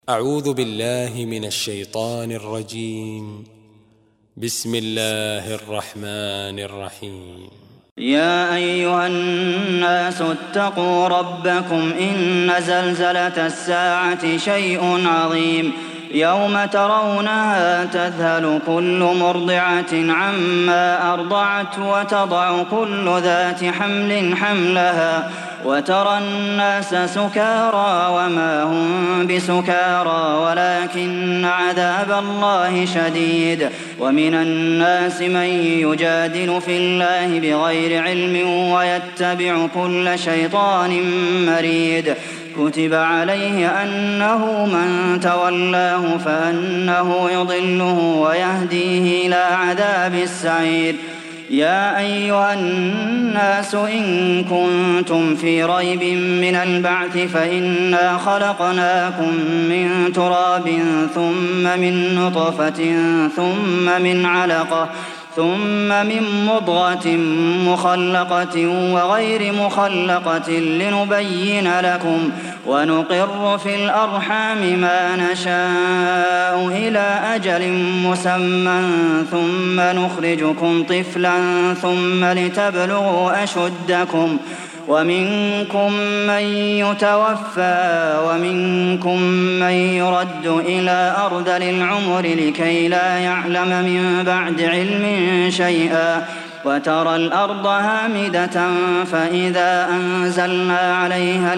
أعوذ بالله من الشيطان الرجيم. بسم الله الرحمن الرحيم. يا أيها الناس اتقوا ربكم إن زلزلة الساعة شيء عظيم يوم ترونها تذهل كل مرضعة عما أرضعت وتضع كل ذات حمل حملها وترى الناس سكارى وما هم بسكارى ولكن عذاب الله شديد. ومن الناس من يجادل في الله بغير علم ويتبع كل شيطان مريد. كتب عليه أنه من تولاه فأنه يضله ويهديه إلى عذاب السعير. يا أيها الناس إن كنتم في ريب من البعث فإنا خلقناكم من تراب ثم من نطفة ثم من علقة ثم من مضغة مخلقة وغير مخلقة لنبين لكم ونقر في الأرحام ما نشاء إلى أجل مسمى ثم نخرجكم طفلا ثم لتبلغوا أشدكم ومنكم من يتوفى ومنكم من يرد إلى أرذل العمر لكي لا يعلم من بعد علم شيئا. وترى الأرض هامدة فإذا أنزلنا عليها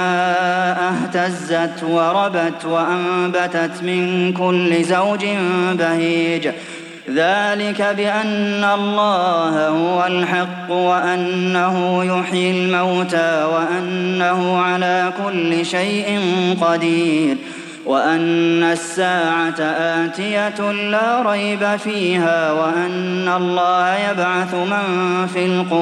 الماء اهتزت وربت وأنبتت من كل زوج بهيج. ذلك بأن الله هو الحق وأنه يحيي الموتى وأنه على كل شيء قدير وأن الساعة آتية لا ريب فيها وأن الله يبعث من في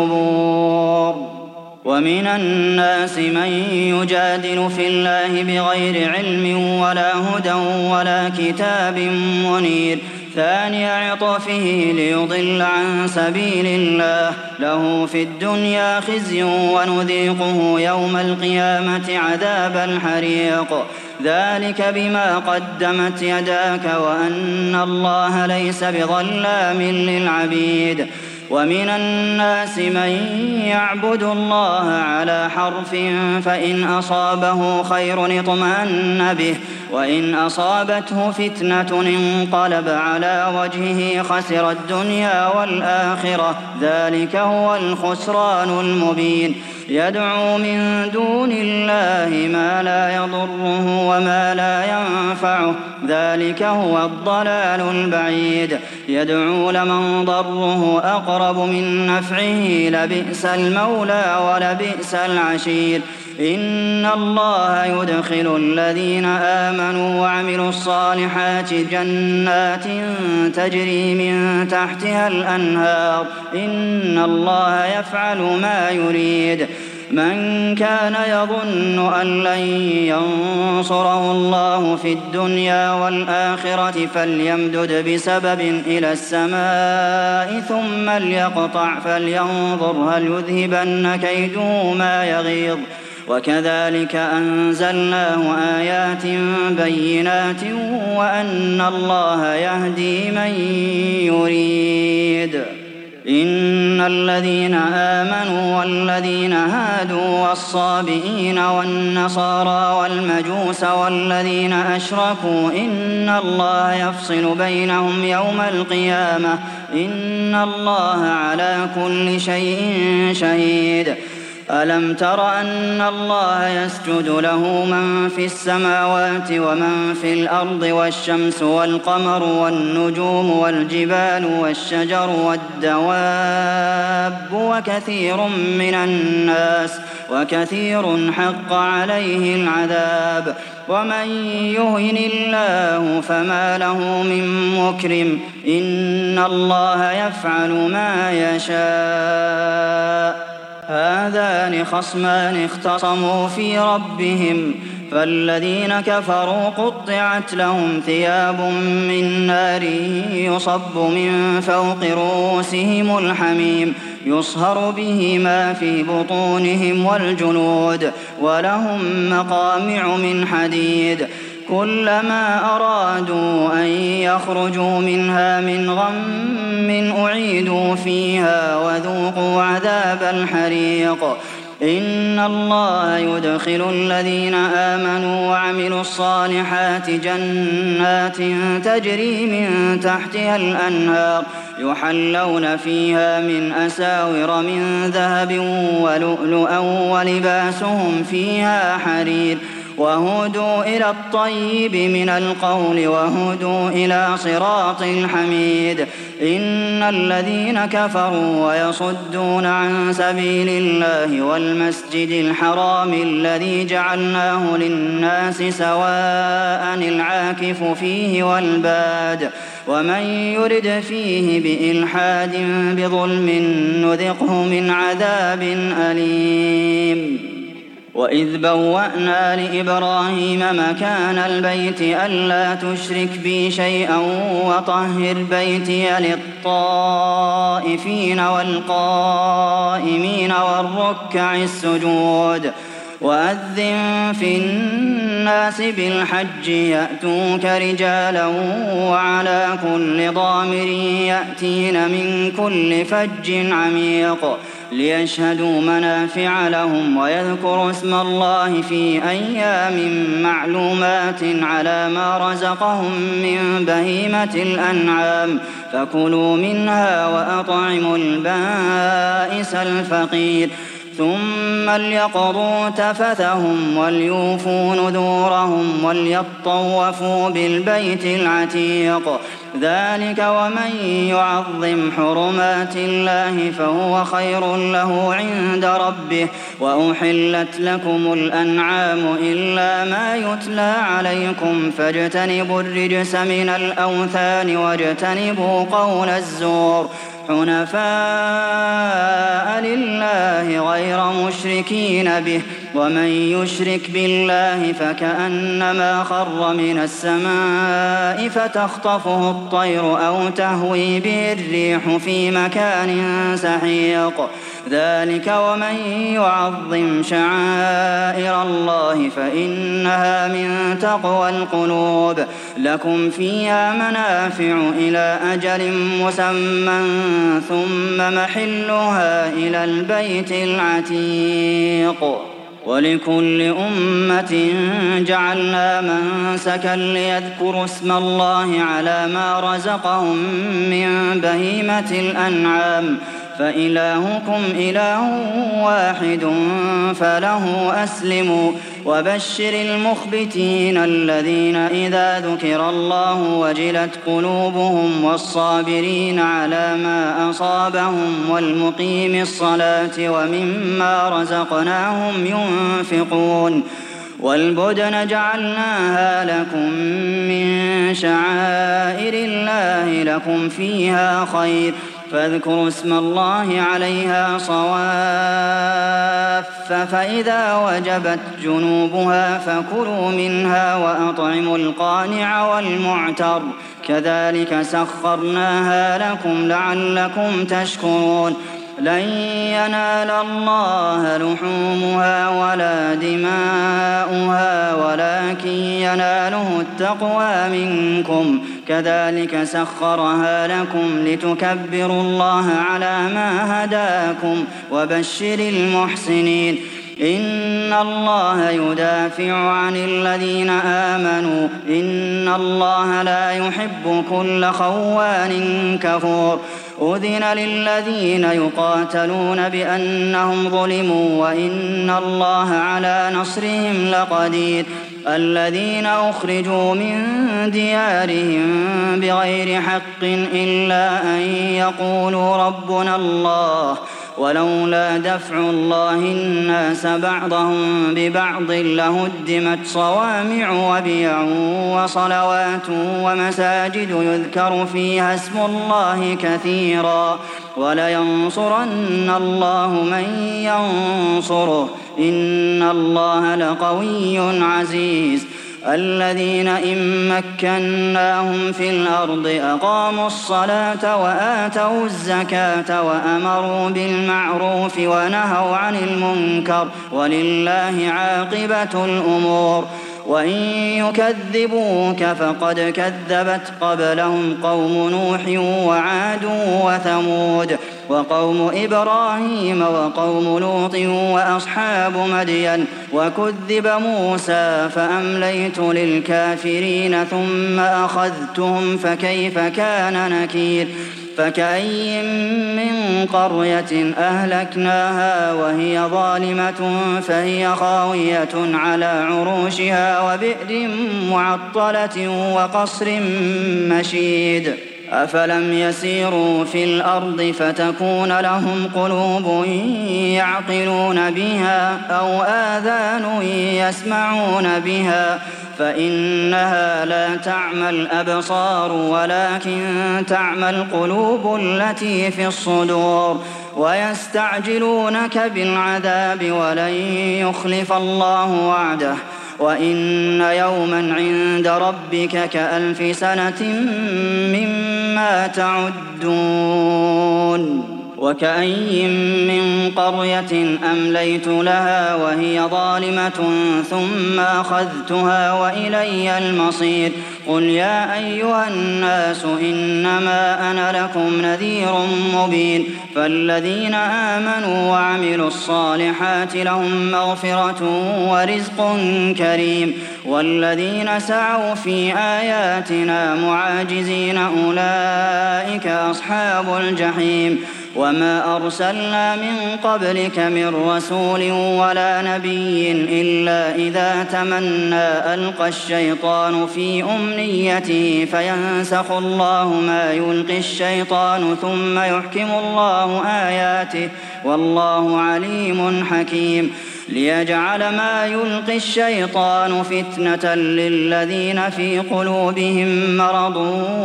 القبور. ومن الناس من يجادل في الله بغير علم ولا هدى ولا كتاب منير ثاني عطفه ليضل عن سبيل الله له في الدنيا خزي ونذيقه يوم القيامة عذاب الحريق. ذلك بما قدمت يداك وأن الله ليس بظلام للعبيد. ومن الناس من يعبد الله على حرف فإن أصابه خير اطمأن به وإن أصابته فتنة انقلب على وجهه خسر الدنيا والآخرة ذلك هو الخسران المبين. يدعو من دون الله ما لا يضره وما لا ينفعه ذلك هو الضلال البعيد. يدعو لمن ضره أقرب من نفعه لبئس المولى ولبئس العشير. إن الله يدخل الذين آمنوا وعملوا الصالحات جنات تجري من تحتها الأنهار إن الله يفعل ما يريد. من كان يظن أن لن ينصره الله في الدنيا والآخرة فليمدد بسبب إلى السماء ثم ليقطع فلينظر هل يذهبن كيده ما يغيظ. وكذلك أنزلناه آيات بينات وأن الله يهدي من يريد. إن الذين آمنوا والذين هادوا والصابئين والنصارى والمجوس والذين أشركوا إن الله يفصل بينهم يوم القيامة إن الله على كل شيء شهيد. ألم تر أن الله يسجد له من في السماوات ومن في الأرض والشمس والقمر والنجوم والجبال والشجر والدواب وكثير من الناس وكثير حق عليه العذاب. ومن يهن الله فما له من مكرم إن الله يفعل ما يشاء. هذان خصمان اختصموا في ربهم فالذين كفروا قطعت لهم ثياب من نار يصب من فوق رؤوسهم الحميم يصهر به ما في بطونهم والجلود ولهم مقامع من حديد كلما أرادوا أن يخرجوا منها من غم أعيدوا فيها وذوقوا عذاب الحريق إن الله يدخل الذين آمنوا وعملوا الصالحات جنات تجري من تحتها الأنهار يحلون فيها من أساور من ذهب ولؤلؤا ولباسهم فيها حرير وهدوا إلى الطيب من القول وهدوا إلى صراط الحميد إن الذين كفروا ويصدون عن سبيل الله والمسجد الحرام الذي جعلناه للناس سواء العاكف فيه والباد ومن يرد فيه بإلحاد بظلم نذقه من عذاب أليم وإذ بوأنا لإبراهيم مكان البيت ألا تشرك بي شيئا وطهر بيتي للطائفين والقائمين والركع السجود وأذن في الناس بالحج يأتوك رجالا وعلى كل ضامر يأتين من كل فج عميق ليشهدوا منافع لهم ويذكروا اسم الله في أيام معلومات على ما رزقهم من بهيمة الأنعام فكلوا منها وأطعموا البائس الفقير ثم ليقضوا تفثهم وليوفوا نذورهم وليطوفوا بالبيت العتيق ذلك ومن يعظم حرمات الله فهو خير له عند ربه وأحلت لكم الأنعام إلا ما يتلى عليكم فاجتنبوا الرجس من الأوثان واجتنبوا قول الزور حنفاء لله غير مشركين به ومن يشرك بالله فكأنما خر من السماء فتخطفه الطير أو تهوي به الريح في مكان سحيق ذلك ومن يعظم شعائر الله فإنها من تقوى القلوب لكم فيها منافع إلى أجل مسمى ثم محلها إلى البيت العتيق ولكل أمة جعلنا منسكا ليذكروا اسم الله على ما رزقهم من بهيمة الأنعام فإلهكم إله واحد فله أسلموا وبشر المخبتين الذين إذا ذكر الله وجلت قلوبهم والصابرين على ما أصابهم والمقيم الصلاة ومما رزقناهم ينفقون والبدن جعلناها لكم من شعائر الله لكم فيها خير فاذكروا اسم الله عليها صواف فإذا وجبت جنوبها فكلوا منها وأطعموا القانع والمعتر كذلك سخرناها لكم لعلكم تشكرون لن ينال الله لحومها ولا دماؤها ولكن يناله التقوى منكم كذلك سخرها لكم لتكبروا الله على ما هداكم وبشر المحسنين إن الله يدافع عن الذين آمنوا إن الله لا يحب كل خوان كفور أذن للذين يقاتلون بأنهم ظلموا وإن الله على نصرهم لقدير الذين أخرجوا من ديارهم بغير حق إلا أن يقولوا ربنا الله ولولا دفع الله الناس بعضهم ببعض لهدمت صوامع وبيع وصلوات ومساجد يذكر فيها اسم الله كثيرا ولينصرن الله من ينصره إن الله لقوي عزيز الذين إن مكناهم في الأرض أقاموا الصلاة وآتوا الزكاة وأمروا بالمعروف ونهوا عن المنكر ولله عاقبة الأمور وإن يكذبوك فقد كذبت قبلهم قوم نوح وعاد وثمود وقوم إبراهيم وقوم لوط وأصحاب مدين وكذب موسى فأمليت للكافرين ثم أخذتهم فكيف كان نكير فكأي من قرية أهلكناها وهي ظالمة فهي خاوية على عروشها وبئر معطلة وقصر مشيد أفلم يسيروا في الأرض فتكون لهم قلوب يعقلون بها أو آذان يسمعون بها فإنها لا تعمى الأبصار ولكن تعمى القلوب التي في الصدور ويستعجلونك بالعذاب ولن يخلف الله وعده وإن يوما عند ربك كألف سنة مما تعدون وكأي من قرية أمليت لها وهي ظالمة ثم أخذتها وإلي المصير قل يا أيها الناس إنما أنا لكم نذير مبين فالذين آمنوا وعملوا الصالحات لهم مغفرة ورزق كريم والذين سعوا في آياتنا معاجزين أولئك أصحاب الجحيم وما أرسلنا من قبلك من رسول ولا نبي إلا إذا تمنى ألقى الشيطان في أمنيته فينسخ الله ما يلقي الشيطان ثم يحكم الله آياته والله عليم حكيم ليجعل ما يلقي الشيطان فتنة للذين في قلوبهم مرض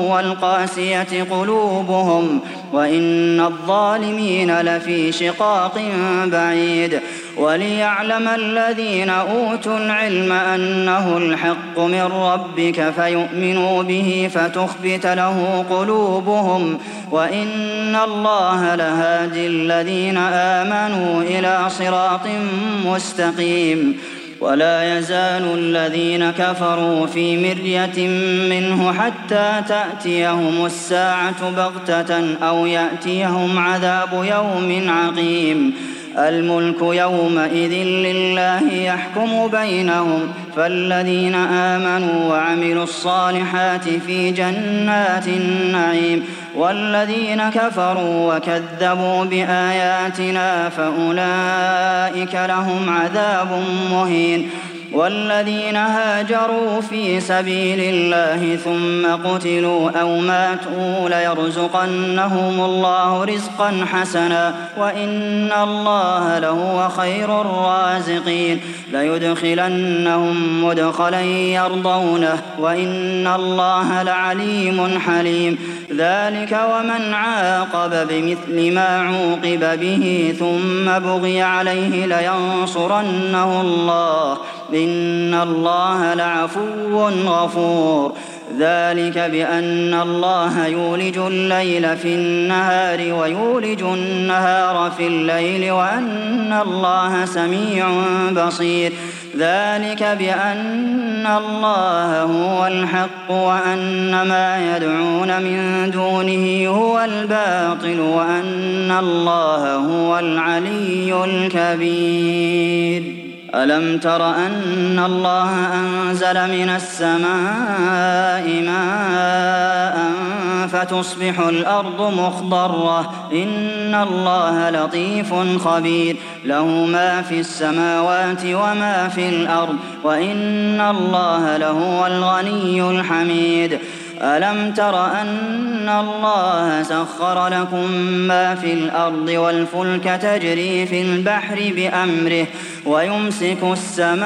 والقاسية قلوبهم وإن الظالمين لفي شقاق بعيد وليعلم الذين أوتوا العلم أنه الحق من ربك فيؤمنوا به فتخبت له قلوبهم وإن الله لهادي الذين آمنوا إلى صراط مستقيم ولا يزال الذين كفروا في مرية منه حتى تأتيهم الساعة بغتة أو يأتيهم عذاب يوم عقيم الملك يومئذ لله يحكم بينهم فالذين آمنوا وعملوا الصالحات في جنات النعيم والذين كفروا وكذبوا بآياتنا فأولئك لهم عذاب مهين والذين هاجروا في سبيل الله ثم قتلوا أو ماتوا ليرزقنهم الله رزقا حسنا وإن الله لهو خير الرازقين ليدخلنهم مدخلا يرضونه وإن الله لعليم حليم ذلك ومن عاقب بمثل ما عوقب به ثم بغي عليه لينصرنه الله إن الله لعفو غفور ذلك بأن الله يولج الليل في النهار ويولج النهار في الليل وأن الله سميع بصير ذلك بأن الله هو الحق وأن ما يدعون من دونه هو الباطل وأن الله هو العلي الكبير ألم تر أن الله أنزل من السماء ماء فتصبح الأرض مخضرة إن الله لطيف خبير له ما في السماوات وما في الأرض وإن الله لهو الغني الحميد ألم تر أن الله سخر لكم ما في الأرض والفلك تجري في البحر بأمره ويمسك السماء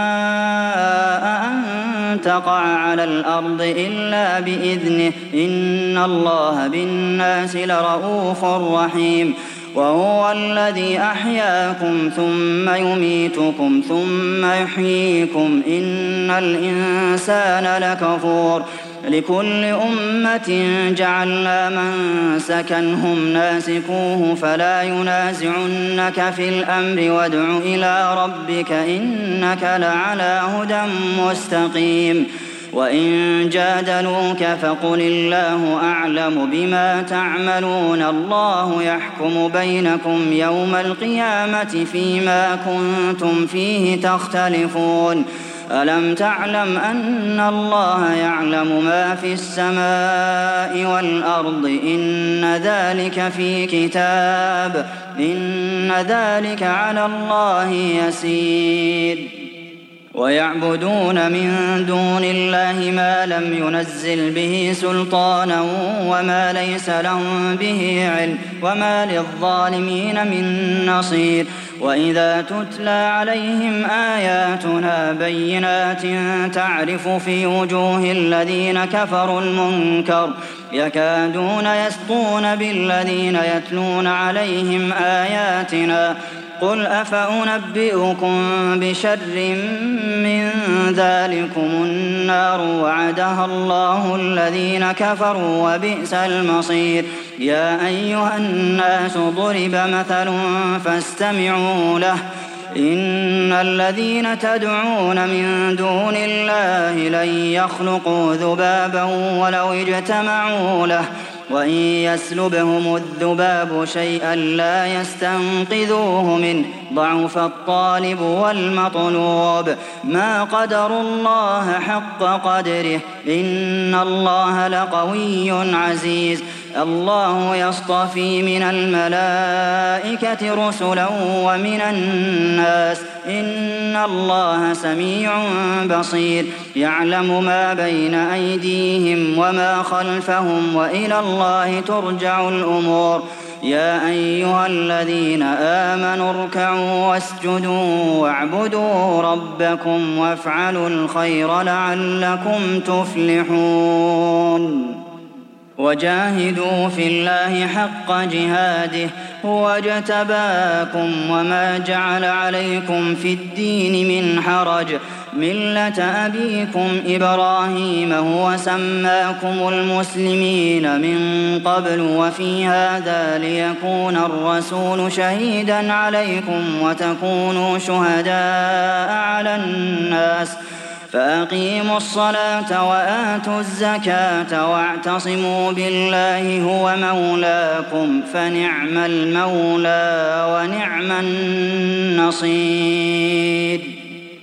أن تقع على الأرض إلا بإذنه إن الله بالناس لرؤوف رحيم وهو الذي أحياكم ثم يميتكم ثم يحييكم إن الإنسان لكفور لكل أمة جعلنا منسكا هم ناسكوه فلا ينازعنك في الأمر وادع إلى ربك إنك لعلى هدى مستقيم وإن جادلوك فقل الله أعلم بما تعملون الله يحكم بينكم يوم القيامة فيما كنتم فيه تختلفون ألم تعلم أن الله يعلم ما في السماء والأرض إن ذلك في كتاب إن ذلك على الله يسير ويعبدون من دون الله ما لم ينزل به سلطانا وما ليس لهم به علم وما للظالمين من نصير وإذا تتلى عليهم آياتنا بينات تعرف في وجوه الذين كفروا المنكر يكادون يسطون بالذين يتلون عليهم آياتنا قل أفأنبئكم بشر من ذلكم النار وعدها الله الذين كفروا وبئس المصير يا أيها الناس ضرب مثل فاستمعوا له إن الذين تدعون من دون الله لن يخلقوا ذبابا ولو اجتمعوا له وإن يسلبهم الذباب شيئا لا يستنقذوه منه ضعف الطالب والمطلوب ما قدروا الله حق قدره إن الله لقوي عزيز الله يصطفي من الملائكة رسلا ومن الناس إن الله سميع بصير يعلم ما بين أيديهم وما خلفهم وإلى الله ترجع الأمور يا أيها الذين آمنوا اركعوا واسجدوا واعبدوا ربكم وافعلوا الخير لعلكم تفلحون وجاهدوا في الله حق جهاده هو اجتباكم وما جعل عليكم في الدين من حرج ملة أبيكم إبراهيم هو سماكم المسلمين من قبل وفي هذا ليكون الرسول شهيدا عليكم وتكونوا شهداء على الناس فأقيموا الصلاة وآتوا الزكاة واعتصموا بالله هو مولاكم فنعم المولى ونعم النصير